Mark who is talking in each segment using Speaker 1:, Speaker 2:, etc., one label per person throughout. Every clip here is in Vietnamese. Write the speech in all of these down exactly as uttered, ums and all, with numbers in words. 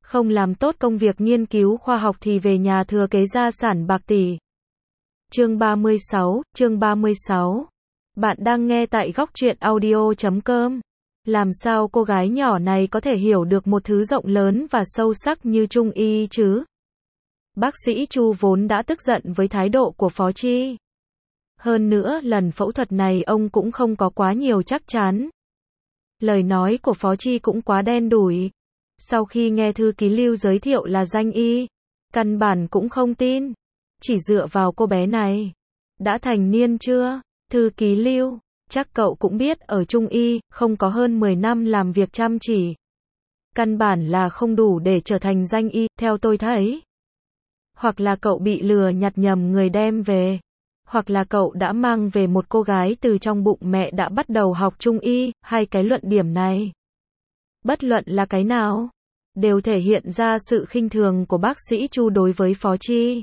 Speaker 1: Không làm tốt công việc nghiên cứu khoa học thì về nhà thừa kế gia sản bạc tỷ. Chương ba mươi sáu, chương ba mươi sáu. Bạn đang nghe tại góc truyện audio chấm com. Làm sao cô gái nhỏ này có thể hiểu được một thứ rộng lớn và sâu sắc như Trung y chứ? Bác sĩ Chu vốn đã tức giận với thái độ của Phó Chi. Hơn nữa, lần phẫu thuật này ông cũng không có quá nhiều chắc chắn. Lời nói của Phó Chi cũng quá đen đủi. Sau khi nghe thư ký Lưu giới thiệu là danh y, căn bản cũng không tin. Chỉ dựa vào cô bé này. Đã thành niên chưa? Thư ký Lưu, chắc cậu cũng biết ở Trung y, không có hơn mười năm làm việc chăm chỉ. Căn bản là không đủ để trở thành danh y, theo tôi thấy. Hoặc là cậu bị lừa nhặt nhầm người đem về. Hoặc là cậu đã mang về một cô gái từ trong bụng mẹ đã bắt đầu học Trung y, hay cái luận điểm này. Bất luận là cái nào, đều thể hiện ra sự khinh thường của bác sĩ Chu đối với Phó Chi.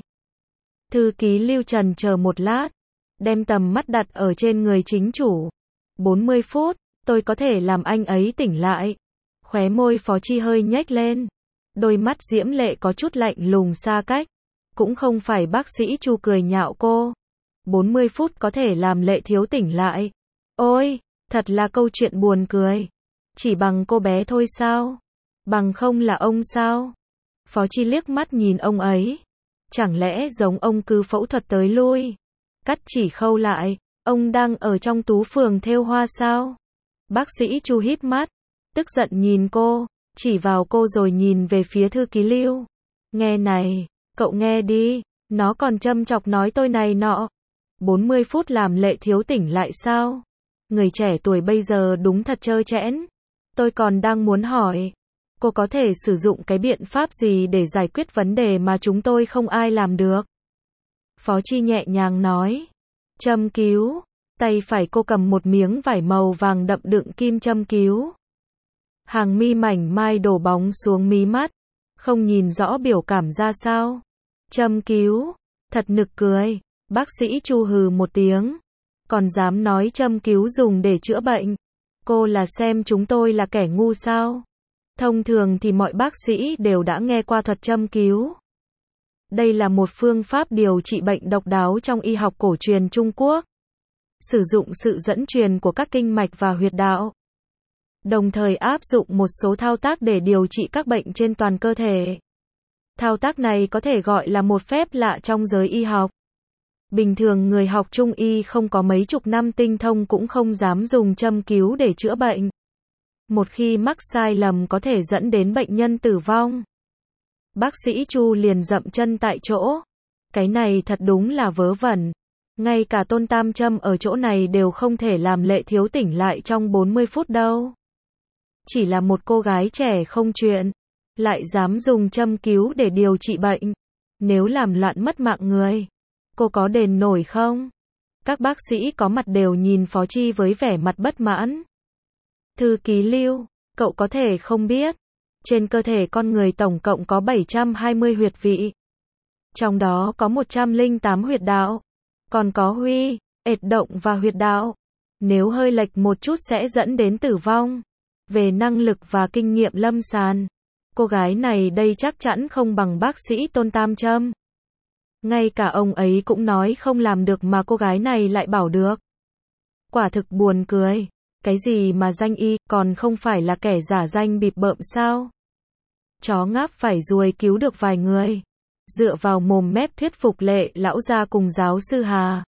Speaker 1: Thư ký Lưu trần chờ một lát, đem tầm mắt đặt ở trên người chính chủ. bốn mươi phút, tôi có thể làm anh ấy tỉnh lại. Khóe môi Phó Chi hơi nhếch lên. Đôi mắt diễm lệ có chút lạnh lùng xa cách. Cũng không phải bác sĩ Chu cười nhạo cô. bốn mươi phút có thể làm Lệ Thiếu tỉnh lại. Ôi, thật là câu chuyện buồn cười. Chỉ bằng cô bé thôi sao? Bằng không là ông sao? Phó Chi liếc mắt nhìn ông ấy. Chẳng lẽ giống ông cứ phẫu thuật tới lui, cắt chỉ khâu lại, ông đang ở trong tú phường thêu hoa sao? Bác sĩ Chu híp mắt, tức giận nhìn cô, chỉ vào cô rồi nhìn về phía thư ký Lưu. Nghe này, cậu nghe đi, nó còn châm chọc nói tôi này nọ. bốn mươi phút làm Lệ Thiếu tỉnh lại sao? Người trẻ tuổi bây giờ đúng thật trơ trẽn. Tôi còn đang muốn hỏi, cô có thể sử dụng cái biện pháp gì để giải quyết vấn đề mà chúng tôi không ai làm được? Phó Chi nhẹ nhàng nói. Châm cứu. Tay phải cô cầm một miếng vải màu vàng đậm đựng kim châm cứu. Hàng mi mảnh mai đổ bóng xuống mí mắt. Không nhìn rõ biểu cảm ra sao. Châm cứu. Thật nực cười. Bác sĩ Chu hừ một tiếng. Còn dám nói châm cứu dùng để chữa bệnh. Cô là xem chúng tôi là kẻ ngu sao? Thông thường thì mọi bác sĩ đều đã nghe qua thuật châm cứu. Đây là một phương pháp điều trị bệnh độc đáo trong y học cổ truyền Trung Quốc. Sử dụng sự dẫn truyền của các kinh mạch và huyệt đạo. Đồng thời áp dụng một số thao tác để điều trị các bệnh trên toàn cơ thể. Thao tác này có thể gọi là một phép lạ trong giới y học. Bình thường người học Trung y không có mấy chục năm tinh thông cũng không dám dùng châm cứu để chữa bệnh. Một khi mắc sai lầm có thể dẫn đến bệnh nhân tử vong. Bác sĩ Chu liền dậm chân tại chỗ. Cái này thật đúng là vớ vẩn. Ngay cả Tôn Tam Châm ở chỗ này đều không thể làm Lệ Thiếu tỉnh lại trong bốn mươi phút đâu. Chỉ là một cô gái trẻ không chuyện, lại dám dùng châm cứu để điều trị bệnh. Nếu làm loạn mất mạng người, cô có đền nổi không? Các bác sĩ có mặt đều nhìn Phó Chi với vẻ mặt bất mãn. Thư ký Lưu, cậu có thể không biết. Trên cơ thể con người tổng cộng có bảy trăm hai mươi huyệt vị. Trong đó có một trăm lẻ tám huyệt đạo. Còn có huy, ệt động và huyệt đạo. Nếu hơi lệch một chút sẽ dẫn đến tử vong. Về năng lực và kinh nghiệm lâm sàng, cô gái này đây chắc chắn không bằng bác sĩ Tôn Tam Châm. Ngay cả ông ấy cũng nói không làm được mà cô gái này lại bảo được. Quả thực buồn cười. Cái gì mà danh y, còn không phải là kẻ giả danh bịp bợm sao? Chó ngáp phải ruồi cứu được vài người. Dựa vào mồm mép thuyết phục Lệ lão gia cùng giáo sư Hà.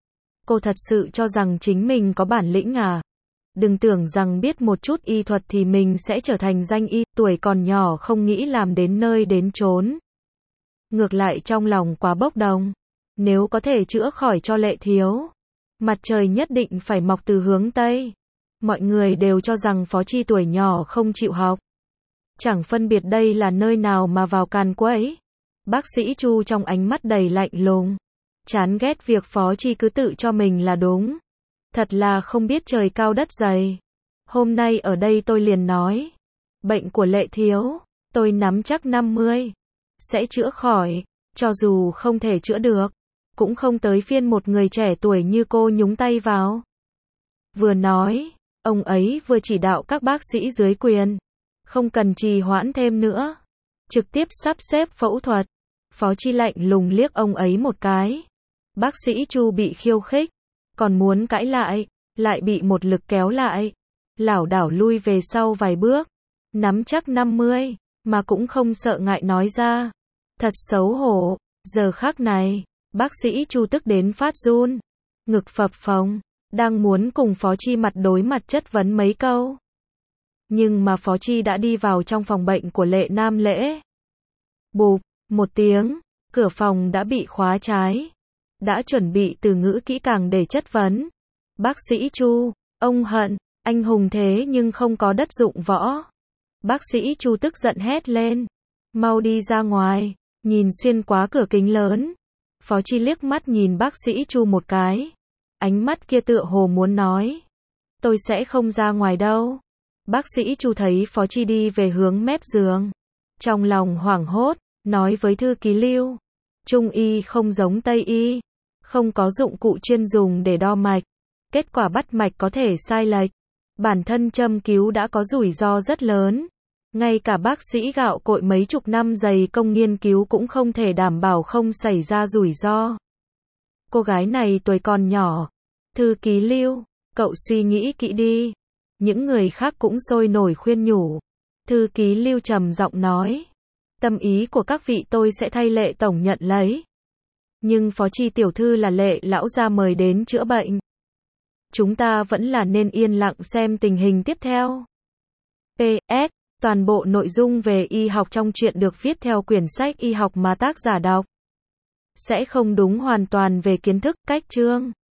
Speaker 1: Cô thật sự cho rằng chính mình có bản lĩnh à? Đừng tưởng rằng biết một chút y thuật thì mình sẽ trở thành danh y, tuổi còn nhỏ không nghĩ làm đến nơi đến chốn. Ngược lại trong lòng quá bốc đồng. Nếu có thể chữa khỏi cho Lệ Thiếu, mặt trời nhất định phải mọc từ hướng Tây. Mọi người đều cho rằng Phó Chi tuổi nhỏ không chịu học. Chẳng phân biệt đây là nơi nào mà vào càn quấy. Bác sĩ Chu trong ánh mắt đầy lạnh lùng. Chán ghét việc Phó Chi cứ tự cho mình là đúng. Thật là không biết trời cao đất dày. Hôm nay ở đây tôi liền nói. Bệnh của Lệ Thiếu, tôi nắm chắc năm mươi. Sẽ chữa khỏi. Cho dù không thể chữa được, cũng không tới phiên một người trẻ tuổi như cô nhúng tay vào. Vừa nói, ông ấy vừa chỉ đạo các bác sĩ dưới quyền. Không cần trì hoãn thêm nữa. trực tiếp sắp xếp phẫu thuật. Phó Chi lạnh lùng liếc ông ấy một cái. Bác sĩ Chu bị khiêu khích, còn muốn cãi lại, lại bị một lực kéo lại. Lảo đảo lui về sau vài bước, nắm chắc năm mươi, mà cũng không sợ ngại nói ra. Thật xấu hổ, giờ khắc này, bác sĩ Chu tức đến phát run, ngực phập phồng, đang muốn cùng Phó Chi mặt đối mặt chất vấn mấy câu. Nhưng mà Phó Chi đã đi vào trong phòng bệnh của Lệ Nam Lễ. Bụp, một tiếng, cửa phòng đã bị khóa trái. Đã chuẩn bị từ ngữ kỹ càng để chất vấn. Bác sĩ Chu, ông hận, anh hùng thế nhưng không có đất dụng võ. Bác sĩ Chu tức giận hét lên. Mau đi ra ngoài, nhìn xuyên qua cửa kính lớn. Phó Chi liếc mắt nhìn bác sĩ Chu một cái. Ánh mắt kia tựa hồ muốn nói. Tôi sẽ không ra ngoài đâu. Bác sĩ Chu thấy Phó Chi đi về hướng mép giường. Trong lòng hoảng hốt, nói với thư ký Lưu. Trung y không giống Tây y. Không có dụng cụ chuyên dùng để đo mạch. Kết quả bắt mạch có thể sai lệch. Bản thân châm cứu đã có rủi ro rất lớn. Ngay cả bác sĩ gạo cội mấy chục năm dày công nghiên cứu cũng không thể đảm bảo không xảy ra rủi ro. Cô gái này tuổi còn nhỏ. Thư ký Lưu, cậu suy nghĩ kỹ đi. Những người khác cũng sôi nổi khuyên nhủ. Thư ký Lưu trầm giọng nói. Tâm ý của các vị tôi sẽ thay Lệ tổng nhận lấy. Nhưng Phó Chi tiểu thư là Lệ lão gia mời đến chữa bệnh. Chúng ta vẫn là nên yên lặng xem tình hình tiếp theo. pê ét. Toàn bộ nội dung về y học trong truyện được viết theo quyển sách y học mà tác giả đọc. Sẽ không đúng hoàn toàn về kiến thức, cách chương.